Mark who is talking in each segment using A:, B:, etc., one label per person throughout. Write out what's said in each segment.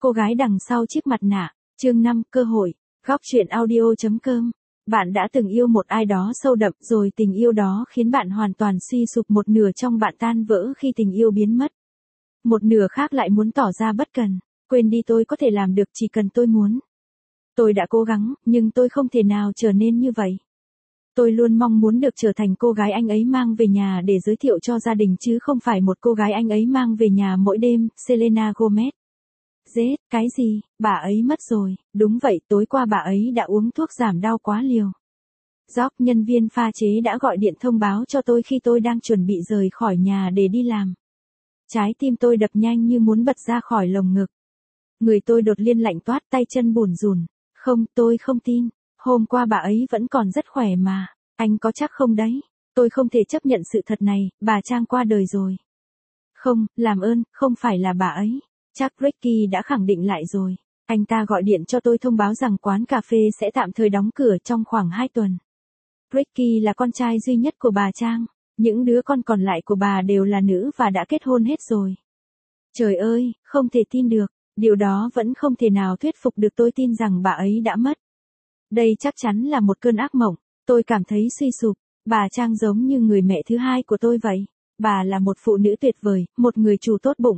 A: Cô gái đằng sau chiếc mặt nạ, chương 5, cơ hội, góc truyện audio.com. Bạn đã từng yêu một ai đó sâu đậm rồi tình yêu đó khiến bạn hoàn toàn suy sụp, một nửa trong bạn tan vỡ khi tình yêu biến mất. Một nửa khác lại muốn tỏ ra bất cần, quên đi, tôi có thể làm được chỉ cần tôi muốn. Tôi đã cố gắng, nhưng tôi không thể nào trở nên như vậy. Tôi luôn mong muốn được trở thành cô gái anh ấy mang về nhà để giới thiệu cho gia đình, chứ không phải một cô gái anh ấy mang về nhà mỗi đêm. Selena Gomez. Dết, cái gì, bà ấy mất rồi, đúng vậy, tối qua bà ấy đã uống thuốc giảm đau quá liều. Jock, nhân viên pha chế đã gọi điện thông báo cho tôi khi tôi đang chuẩn bị rời khỏi nhà để đi làm. Trái tim tôi đập nhanh như muốn bật ra khỏi lồng ngực. Người tôi đột nhiên lạnh toát, tay chân bủn rủn. Không, tôi không tin, hôm qua bà ấy vẫn còn rất khỏe mà, anh có chắc không đấy? Tôi không thể chấp nhận sự thật này, bà Trang qua đời rồi. Không, làm ơn, không phải là bà ấy. Chắc Ricky đã khẳng định lại rồi. Anh ta gọi điện cho tôi thông báo rằng quán cà phê sẽ tạm thời đóng cửa trong khoảng 2 tuần. Ricky là con trai duy nhất của bà Trang. Những đứa con còn lại của bà đều là nữ và đã kết hôn hết rồi. Trời ơi, không thể tin được. Điều đó vẫn không thể nào thuyết phục được tôi tin rằng bà ấy đã mất. Đây chắc chắn là một cơn ác mộng. Tôi cảm thấy suy sụp. Bà Trang giống như người mẹ thứ hai của tôi vậy. Bà là một phụ nữ tuyệt vời, một người chủ tốt bụng.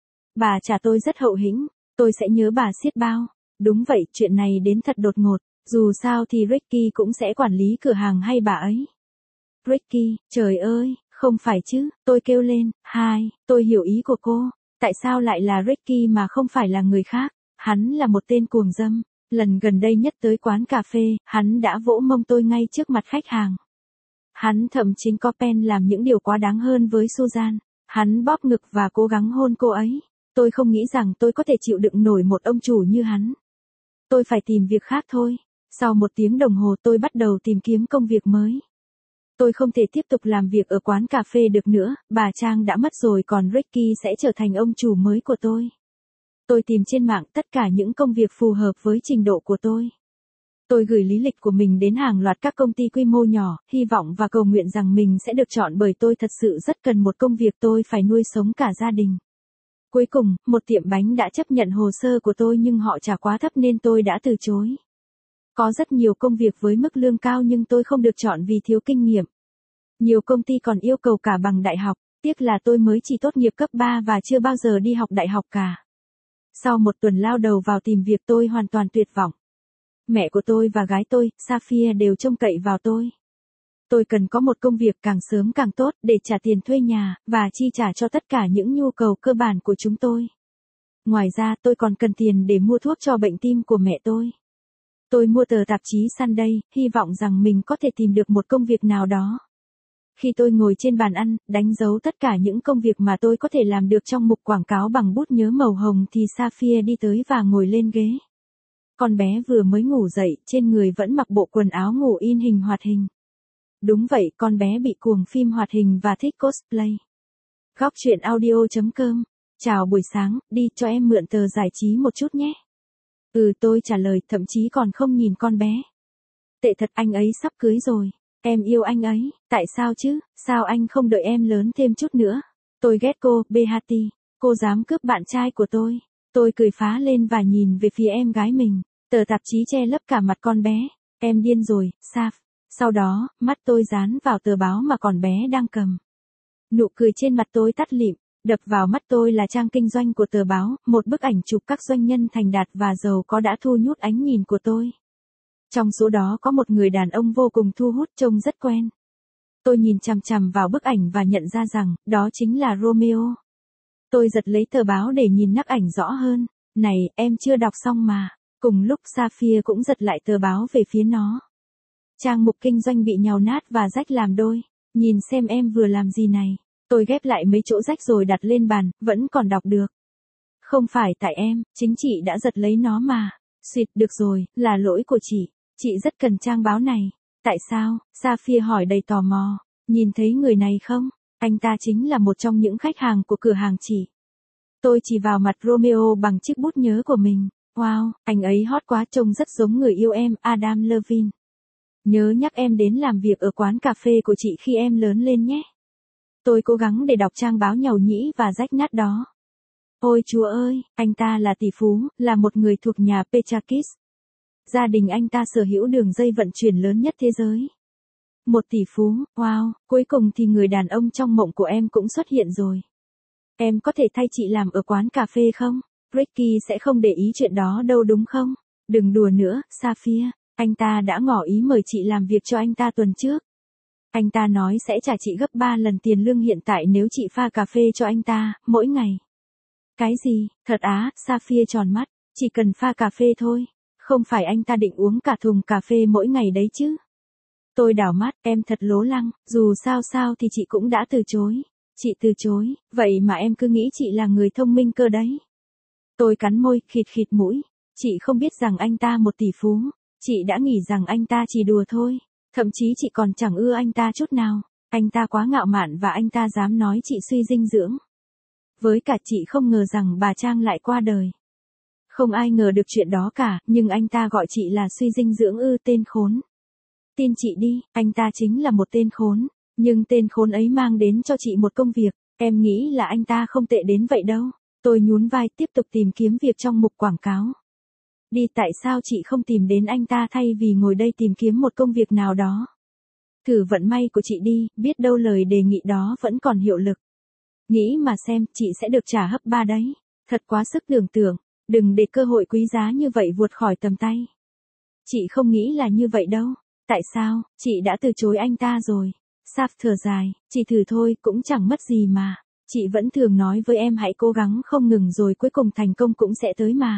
A: Bà trả tôi rất hậu hĩnh, tôi sẽ nhớ bà xiết bao. Đúng vậy, chuyện này đến thật đột ngột, dù sao thì Ricky cũng sẽ quản lý cửa hàng hay bà ấy. Ricky, trời ơi, không phải chứ, tôi kêu lên. Tôi hiểu ý của cô, tại sao lại là Ricky mà không phải là người khác? Hắn là một tên cuồng dâm, lần gần đây nhất tới quán cà phê, hắn đã vỗ mông tôi ngay trước mặt khách hàng. Hắn thậm chí có pen làm những điều quá đáng hơn với Susan, hắn bóp ngực và cố gắng hôn cô ấy. Tôi không nghĩ rằng tôi có thể chịu đựng nổi một ông chủ như hắn. Tôi phải tìm việc khác thôi. Sau 1 tiếng đồng hồ tôi bắt đầu tìm kiếm công việc mới. Tôi không thể tiếp tục làm việc ở quán cà phê được nữa, bà Trang đã mất rồi, còn Ricky sẽ trở thành ông chủ mới của tôi. Tôi tìm trên mạng tất cả những công việc phù hợp với trình độ của tôi. Tôi gửi lý lịch của mình đến hàng loạt các công ty quy mô nhỏ, hy vọng và cầu nguyện rằng mình sẽ được chọn, bởi tôi thật sự rất cần một công việc, tôi phải nuôi sống cả gia đình. Cuối cùng, một tiệm bánh đã chấp nhận hồ sơ của tôi, nhưng họ trả quá thấp nên tôi đã từ chối. Có rất nhiều công việc với mức lương cao nhưng tôi không được chọn vì thiếu kinh nghiệm. Nhiều công ty còn yêu cầu cả bằng đại học, tiếc là tôi mới chỉ tốt nghiệp cấp 3 và chưa bao giờ đi học đại học cả. Sau 1 tuần lao đầu vào tìm việc, tôi hoàn toàn tuyệt vọng. Mẹ của tôi và gái tôi, Safia, đều trông cậy vào tôi. Tôi cần có một công việc càng sớm càng tốt để trả tiền thuê nhà, và chi trả cho tất cả những nhu cầu cơ bản của chúng tôi. Ngoài ra, tôi còn cần tiền để mua thuốc cho bệnh tim của mẹ tôi. Tôi mua tờ tạp chí Sunday, hy vọng rằng mình có thể tìm được một công việc nào đó. Khi tôi ngồi trên bàn ăn, đánh dấu tất cả những công việc mà tôi có thể làm được trong mục quảng cáo bằng bút nhớ màu hồng, thì Safia đi tới và ngồi lên ghế. Con bé vừa mới ngủ dậy, trên người vẫn mặc bộ quần áo ngủ in hình hoạt hình. Đúng vậy, con bé bị cuồng phim hoạt hình và thích cosplay. Góc truyện audio.com. Chào buổi sáng, đi cho em mượn tờ giải trí một chút nhé. Tôi trả lời, thậm chí còn không nhìn con bé. Tệ thật, anh ấy sắp cưới rồi. Em yêu anh ấy, tại sao chứ, sao anh không đợi em lớn thêm chút nữa? Tôi ghét cô, Behati, cô dám cướp bạn trai của tôi. Tôi cười phá lên và nhìn về phía em gái mình. Tờ tạp chí che lấp cả mặt con bé. Em điên rồi, Saf. Sau đó, mắt tôi dán vào tờ báo mà con bé đang cầm. Nụ cười trên mặt tôi tắt lịm, đập vào mắt tôi là trang kinh doanh của tờ báo, một bức ảnh chụp các doanh nhân thành đạt và giàu có đã thu hút ánh nhìn của tôi. Trong số đó có một người đàn ông vô cùng thu hút, trông rất quen. Tôi nhìn chằm chằm vào bức ảnh và nhận ra rằng, đó chính là Romeo. Tôi giật lấy tờ báo để nhìn nắp ảnh rõ hơn. Này, em chưa đọc xong mà. Cùng lúc Safia cũng giật lại tờ báo về phía nó. Trang mục kinh doanh bị nhàu nát và rách làm đôi. Nhìn xem em vừa làm gì này. Tôi ghép lại mấy chỗ rách rồi đặt lên bàn, vẫn còn đọc được. Không phải tại em, chính chị đã giật lấy nó mà. Xuyệt, được rồi, là lỗi của chị. Chị rất cần trang báo này. Tại sao? Safia hỏi đầy tò mò. Nhìn thấy người này không? Anh ta chính là một trong những khách hàng của cửa hàng chị. Tôi chỉ vào mặt Romeo bằng chiếc bút nhớ của mình. Wow, anh ấy hot quá, trông rất giống người yêu em, Adam Levine. Nhớ nhắc em đến làm việc ở quán cà phê của chị khi em lớn lên nhé. Tôi cố gắng để đọc trang báo nhàu nhĩ và rách nát đó. Ôi Chúa ơi, anh ta là tỷ phú, là một người thuộc nhà Petrakis. Gia đình anh ta sở hữu đường dây vận chuyển lớn nhất thế giới. Một tỷ phú, wow, cuối cùng thì người đàn ông trong mộng của em cũng xuất hiện rồi. Em có thể thay chị làm ở quán cà phê không? Ricky sẽ không để ý chuyện đó đâu đúng không? Đừng đùa nữa, Sapphire. Anh ta đã ngỏ ý mời chị làm việc cho anh ta tuần trước. Anh ta nói sẽ trả chị gấp 3 lần tiền lương hiện tại nếu chị pha cà phê cho anh ta, mỗi ngày. Cái gì, thật á, Sapphire tròn mắt, chỉ cần pha cà phê thôi. Không phải anh ta định uống cả thùng cà phê mỗi ngày đấy chứ. Tôi đảo mắt, em thật lố lăng, dù sao thì chị cũng đã từ chối. Chị từ chối, vậy mà em cứ nghĩ chị là người thông minh cơ đấy. Tôi cắn môi, khịt khịt mũi. Chị không biết rằng anh ta một tỷ phú. Chị đã nghĩ rằng anh ta chỉ đùa thôi. Thậm chí chị còn chẳng ưa anh ta chút nào. Anh ta quá ngạo mạn và anh ta dám nói chị suy dinh dưỡng. Với cả chị không ngờ rằng bà Trang lại qua đời. Không ai ngờ được chuyện đó cả, nhưng anh ta gọi chị là suy dinh dưỡng tên khốn. Tin chị đi, anh ta chính là một tên khốn. Nhưng tên khốn ấy mang đến cho chị một công việc. Em nghĩ là anh ta không tệ đến vậy đâu. Tôi nhún vai tiếp tục tìm kiếm việc trong mục quảng cáo. Đi, tại sao chị không tìm đến anh ta thay vì ngồi đây tìm kiếm một công việc nào đó? Thử vận may của chị đi, biết đâu lời đề nghị đó vẫn còn hiệu lực. Nghĩ mà xem, chị sẽ được trả gấp 3 đấy. Thật quá sức tưởng tượng, đừng để cơ hội quý giá như vậy vụt khỏi tầm tay. Chị không nghĩ là như vậy đâu. Tại sao, chị đã từ chối anh ta rồi. Saf thở dài, chị thử thôi, cũng chẳng mất gì mà. Chị vẫn thường nói với em hãy cố gắng không ngừng rồi cuối cùng thành công cũng sẽ tới mà.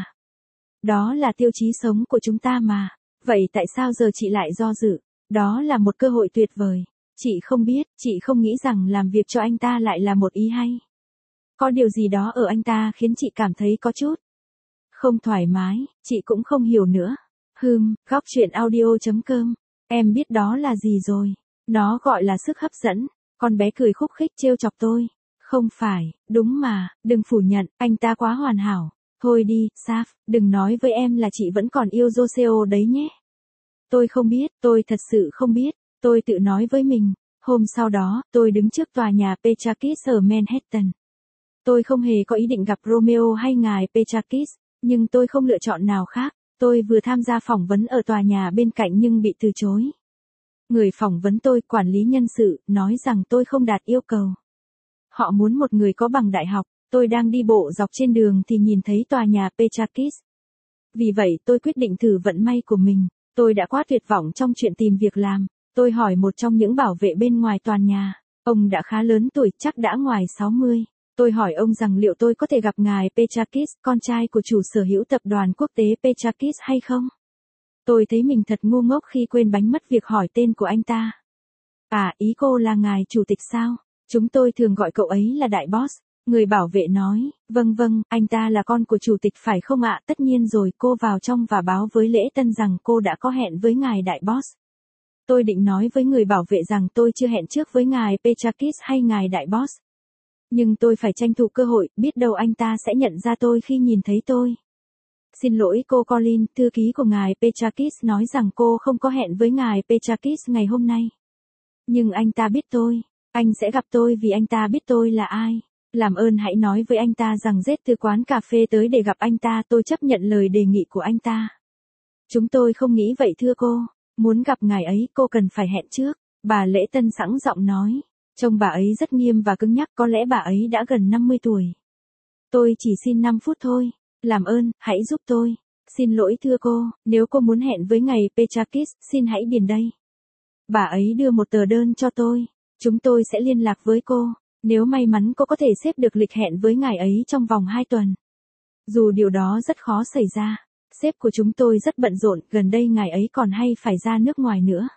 A: Đó là tiêu chí sống của chúng ta mà. Vậy tại sao giờ chị lại do dự? Đó là một cơ hội tuyệt vời. Chị không biết, chị không nghĩ rằng làm việc cho anh ta lại là một ý hay. Có điều gì đó ở anh ta khiến chị cảm thấy có chút không thoải mái, chị cũng không hiểu nữa. Góc truyện audio.com. Em biết đó là gì rồi. Nó gọi là sức hấp dẫn. Con bé cười khúc khích trêu chọc tôi. Không phải, đúng mà, đừng phủ nhận, anh ta quá hoàn hảo. Thôi đi, Saf, đừng nói với em là chị vẫn còn yêu Joseo đấy nhé. Tôi không biết, tôi thật sự không biết, tôi tự nói với mình. Hôm sau đó, tôi đứng trước tòa nhà Petrakis ở Manhattan. Tôi không hề có ý định gặp Romeo hay ngài Petrakis, nhưng tôi không lựa chọn nào khác. Tôi vừa tham gia phỏng vấn ở tòa nhà bên cạnh nhưng bị từ chối. Người phỏng vấn tôi, quản lý nhân sự, nói rằng tôi không đạt yêu cầu. Họ muốn một người có bằng đại học. Tôi đang đi bộ dọc trên đường thì nhìn thấy tòa nhà Petrakis. Vì vậy tôi quyết định thử vận may của mình. Tôi đã quá tuyệt vọng trong chuyện tìm việc làm. Tôi hỏi một trong những bảo vệ bên ngoài tòa nhà. Ông đã khá lớn tuổi, chắc đã ngoài 60. Tôi hỏi ông rằng liệu tôi có thể gặp ngài Petrakis, con trai của chủ sở hữu tập đoàn quốc tế Petrakis hay không? Tôi thấy mình thật ngu ngốc khi quên bánh mất việc hỏi tên của anh ta. À, ý cô là ngài chủ tịch sao? Chúng tôi thường gọi cậu ấy là đại boss. Người bảo vệ nói, vâng, anh ta là con của chủ tịch phải không ạ? Tất nhiên rồi, cô vào trong và báo với lễ tân rằng cô đã có hẹn với ngài đại boss. Tôi định nói với người bảo vệ rằng tôi chưa hẹn trước với ngài Petrakis hay ngài đại boss. Nhưng tôi phải tranh thủ cơ hội, biết đâu anh ta sẽ nhận ra tôi khi nhìn thấy tôi. Xin lỗi cô Colin, thư ký của ngài Petrakis nói rằng cô không có hẹn với ngài Petrakis ngày hôm nay. Nhưng anh ta biết tôi, anh sẽ gặp tôi vì anh ta biết tôi là ai. Làm ơn hãy nói với anh ta rằng rết từ quán cà phê tới để gặp anh ta, tôi chấp nhận lời đề nghị của anh ta. Chúng tôi không nghĩ vậy thưa cô, muốn gặp ngài ấy cô cần phải hẹn trước, bà lễ tân sẵn giọng nói. Trông bà ấy rất nghiêm và cứng nhắc, có lẽ bà ấy đã gần 50 tuổi. Tôi chỉ xin 5 phút thôi, làm ơn, hãy giúp tôi. Xin lỗi thưa cô, nếu cô muốn hẹn với ngài Petrakis, xin hãy điền đây. Bà ấy đưa một tờ đơn cho tôi, chúng tôi sẽ liên lạc với cô. Nếu may mắn cô có thể xếp được lịch hẹn với ngài ấy trong vòng 2 tuần. Dù điều đó rất khó xảy ra, sếp của chúng tôi rất bận rộn, gần đây ngài ấy còn hay phải ra nước ngoài nữa.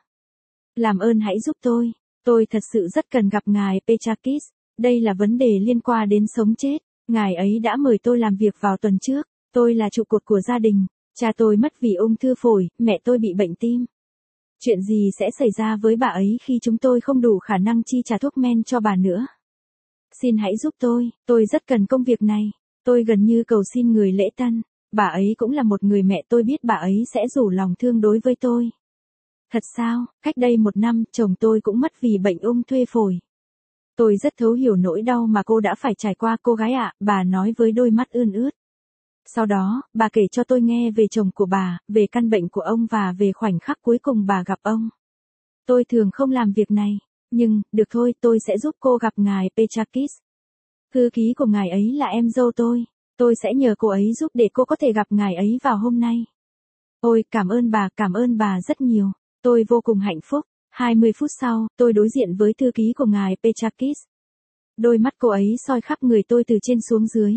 A: Làm ơn hãy giúp tôi thật sự rất cần gặp ngài Petrakis, đây là vấn đề liên quan đến sống chết. Ngài ấy đã mời tôi làm việc vào tuần trước, tôi là trụ cột của gia đình, cha tôi mất vì ung thư phổi, mẹ tôi bị bệnh tim. Chuyện gì sẽ xảy ra với bà ấy khi chúng tôi không đủ khả năng chi trả thuốc men cho bà nữa? Xin hãy giúp tôi rất cần công việc này. Tôi gần như cầu xin người lễ tân. Bà ấy cũng là một người mẹ, tôi biết bà ấy sẽ rủ lòng thương đối với tôi. Thật sao, cách đây 1 năm, chồng tôi cũng mất vì bệnh ung thư phổi. Tôi rất thấu hiểu nỗi đau mà cô đã phải trải qua cô gái ạ, bà nói với đôi mắt ươn ướt. Sau đó, bà kể cho tôi nghe về chồng của bà, về căn bệnh của ông và về khoảnh khắc cuối cùng bà gặp ông. Tôi thường không làm việc này, nhưng, được thôi, tôi sẽ giúp cô gặp ngài Petrakis. Thư ký của ngài ấy là em dâu tôi sẽ nhờ cô ấy giúp để cô có thể gặp ngài ấy vào hôm nay. Ôi, cảm ơn bà rất nhiều, tôi vô cùng hạnh phúc. 20 phút sau, tôi đối diện với thư ký của ngài Petrakis. Đôi mắt cô ấy soi khắp người tôi từ trên xuống dưới.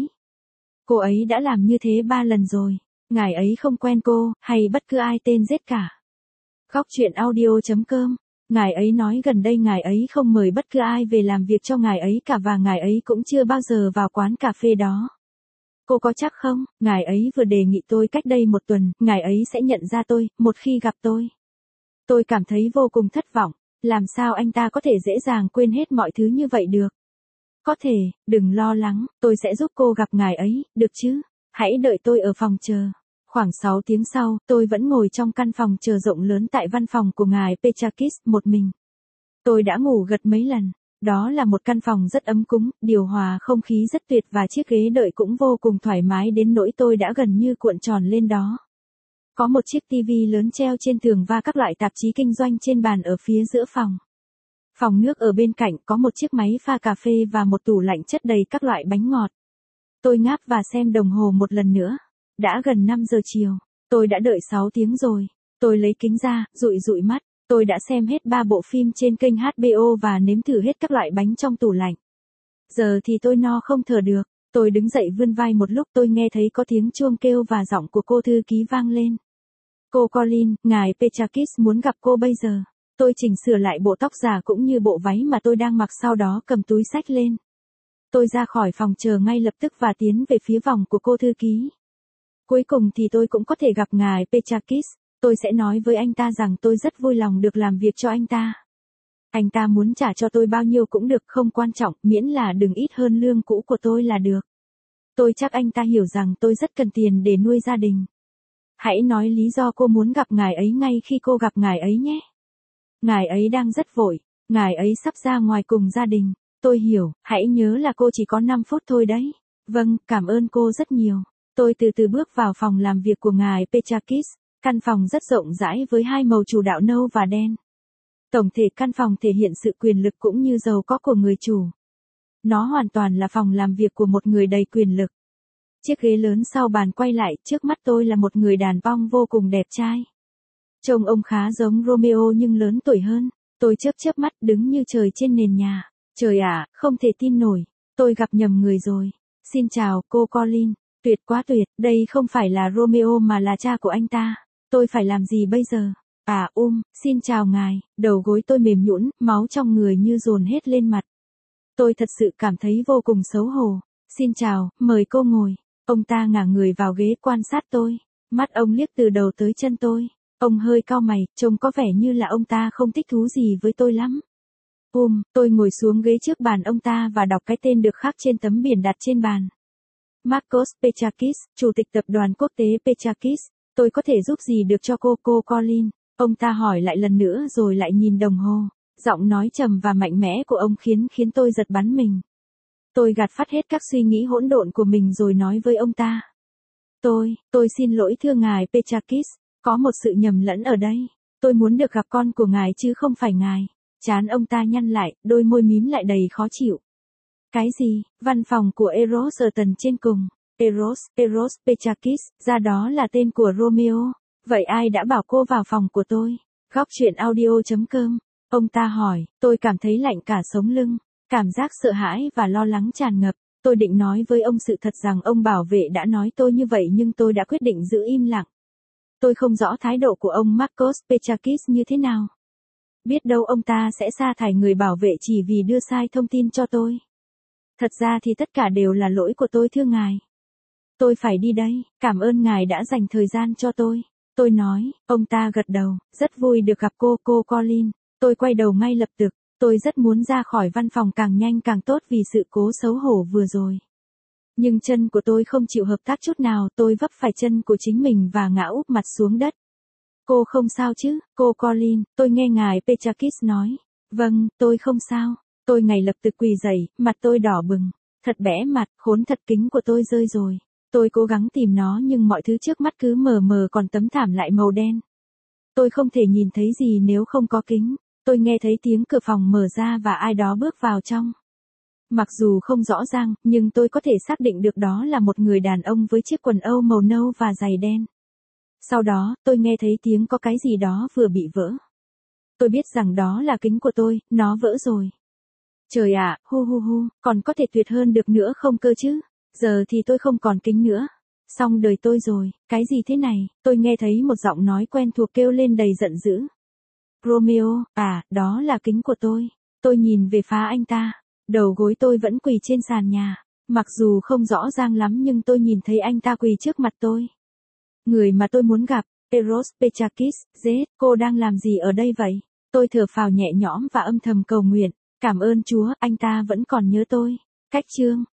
A: Cô ấy đã làm như thế 3 lần rồi. Ngài ấy không quen cô, hay bất cứ ai tên Z cả. Góc chuyện audio.com. Ngài ấy nói gần đây ngài ấy không mời bất cứ ai về làm việc cho ngài ấy cả và ngài ấy cũng chưa bao giờ vào quán cà phê đó. Cô có chắc không, ngài ấy vừa đề nghị tôi cách đây 1 tuần, ngài ấy sẽ nhận ra tôi, một khi gặp tôi. Tôi cảm thấy vô cùng thất vọng, làm sao anh ta có thể dễ dàng quên hết mọi thứ như vậy được. Có thể, đừng lo lắng, tôi sẽ giúp cô gặp ngài ấy, được chứ? Hãy đợi tôi ở phòng chờ. Khoảng 6 tiếng sau, tôi vẫn ngồi trong căn phòng chờ rộng lớn tại văn phòng của ngài Petrakis một mình. Tôi đã ngủ gật mấy lần. Đó là một căn phòng rất ấm cúng, điều hòa không khí rất tuyệt và chiếc ghế đợi cũng vô cùng thoải mái đến nỗi tôi đã gần như cuộn tròn lên đó. Có một chiếc tivi lớn treo trên tường và các loại tạp chí kinh doanh trên bàn ở phía giữa phòng. Phòng nước ở bên cạnh có một chiếc máy pha cà phê và một tủ lạnh chất đầy các loại bánh ngọt. Tôi ngáp và xem đồng hồ một lần nữa. Đã gần 5 giờ chiều. Tôi đã đợi 6 tiếng rồi. Tôi lấy kính ra, dụi mắt. Tôi đã xem hết 3 bộ phim trên kênh HBO và nếm thử hết các loại bánh trong tủ lạnh. Giờ thì tôi no không thở được. Tôi đứng dậy vươn vai một lúc tôi nghe thấy có tiếng chuông kêu và giọng của cô thư ký vang lên. Cô Colin, ngài Petrakis muốn gặp cô bây giờ. Tôi chỉnh sửa lại bộ tóc giả cũng như bộ váy mà tôi đang mặc sau đó cầm túi xách lên. Tôi ra khỏi phòng chờ ngay lập tức và tiến về phía phòng của cô thư ký. Cuối cùng thì tôi cũng có thể gặp ngài Petrakis. Tôi sẽ nói với anh ta rằng tôi rất vui lòng được làm việc cho anh ta. Anh ta muốn trả cho tôi bao nhiêu cũng được, không quan trọng, miễn là đừng ít hơn lương cũ của tôi là được. Tôi chắc anh ta hiểu rằng tôi rất cần tiền để nuôi gia đình. Hãy nói lý do cô muốn gặp ngài ấy ngay khi cô gặp ngài ấy nhé. Ngài ấy đang rất vội, ngài ấy sắp ra ngoài cùng gia đình. Tôi hiểu, hãy nhớ là cô chỉ có 5 phút thôi đấy. Vâng, cảm ơn cô rất nhiều. Tôi từ từ bước vào phòng làm việc của ngài Petrakis. Căn phòng rất rộng rãi với 2 màu chủ đạo nâu và đen. Tổng thể căn phòng thể hiện sự quyền lực cũng như giàu có của người chủ. Nó hoàn toàn là phòng làm việc của một người đầy quyền lực. Chiếc ghế lớn sau bàn quay lại, trước mắt tôi là một người đàn ông vô cùng đẹp trai. Trông ông khá giống Romeo nhưng lớn tuổi hơn. Tôi chớp mắt đứng như trời trên nền nhà. Trời ạ, không thể tin nổi. Tôi gặp nhầm người rồi. Xin chào, cô Colin. Tuyệt quá tuyệt, đây không phải là Romeo mà là cha của anh ta. Tôi phải làm gì bây giờ? Xin chào ngài. Đầu gối tôi mềm nhũn, máu trong người như dồn hết lên mặt. Tôi thật sự cảm thấy vô cùng xấu hổ. Xin chào, mời cô ngồi. Ông ta ngả người vào ghế quan sát tôi. Mắt ông liếc từ đầu tới chân tôi. Ông hơi cau mày, trông có vẻ như là ông ta không thích thú gì với tôi lắm. Tôi ngồi xuống ghế trước bàn ông ta và đọc cái tên được khắc trên tấm biển đặt trên bàn. Marcos Petrakis, Chủ tịch Tập đoàn Quốc tế Petrakis. Tôi có thể giúp gì được cho cô Colin? Ông ta hỏi lại lần nữa rồi lại nhìn đồng hồ. Giọng nói trầm và mạnh mẽ của ông khiến tôi giật bắn mình. Tôi gạt phát hết các suy nghĩ hỗn độn của mình rồi nói với ông ta. Tôi xin lỗi thưa ngài Petrakis, có một sự nhầm lẫn ở đây. Tôi muốn được gặp con của ngài chứ không phải ngài. Trán ông ta nhăn lại, đôi môi mím lại đầy khó chịu. Cái gì? Văn phòng của Eros ở tầng trên cùng. Eros Petrakis, ra đó là tên của Romeo. Vậy ai đã bảo cô vào phòng của tôi? Góc chuyện audio.com. Ông ta hỏi, tôi cảm thấy lạnh cả sống lưng. Cảm giác sợ hãi và lo lắng tràn ngập. Tôi định nói với ông sự thật rằng ông bảo vệ đã nói tôi như vậy nhưng tôi đã quyết định giữ im lặng. Tôi không rõ thái độ của ông Marcos Petrakis như thế nào. Biết đâu ông ta sẽ sa thải người bảo vệ chỉ vì đưa sai thông tin cho tôi. Thật ra thì tất cả đều là lỗi của tôi thưa ngài. Tôi phải đi đây, cảm ơn ngài đã dành thời gian cho tôi. Tôi nói, ông ta gật đầu, rất vui được gặp cô Colin. Tôi quay đầu ngay lập tức, tôi rất muốn ra khỏi văn phòng càng nhanh càng tốt vì sự cố xấu hổ vừa rồi. Nhưng chân của tôi không chịu hợp tác chút nào, tôi vấp phải chân của chính mình và ngã úp mặt xuống đất. Cô không sao chứ, cô Colin, tôi nghe ngài Petrakis nói. Vâng, tôi không sao. Tôi ngay lập tức quỳ dậy, mặt tôi đỏ bừng. Thật bẽ mặt, khốn thật, kính của tôi rơi rồi. Tôi cố gắng tìm nó nhưng mọi thứ trước mắt cứ mờ mờ, còn tấm thảm lại màu đen. Tôi không thể nhìn thấy gì nếu không có kính. Tôi nghe thấy tiếng cửa phòng mở ra và ai đó bước vào trong. Mặc dù không rõ ràng, nhưng tôi có thể xác định được đó là một người đàn ông với chiếc quần âu màu nâu và giày đen. Sau đó, tôi nghe thấy tiếng có cái gì đó vừa bị vỡ. Tôi biết rằng đó là kính của tôi, nó vỡ rồi. Trời ạ, hu hu hu, còn có thể tuyệt hơn được nữa không cơ chứ? Giờ thì tôi không còn kính nữa. Xong đời tôi rồi, cái gì thế này? Tôi nghe thấy một giọng nói quen thuộc kêu lên đầy giận dữ. Romeo, à, đó là kính của tôi. Tôi nhìn về phía anh ta. Đầu gối tôi vẫn quỳ trên sàn nhà. Mặc dù không rõ ràng lắm nhưng tôi nhìn thấy anh ta quỳ trước mặt tôi. Người mà tôi muốn gặp, Eros Petrakis, Z, cô đang làm gì ở đây vậy? Tôi thở phào nhẹ nhõm và âm thầm cầu nguyện. Cảm ơn Chúa, anh ta vẫn còn nhớ tôi. Cách chương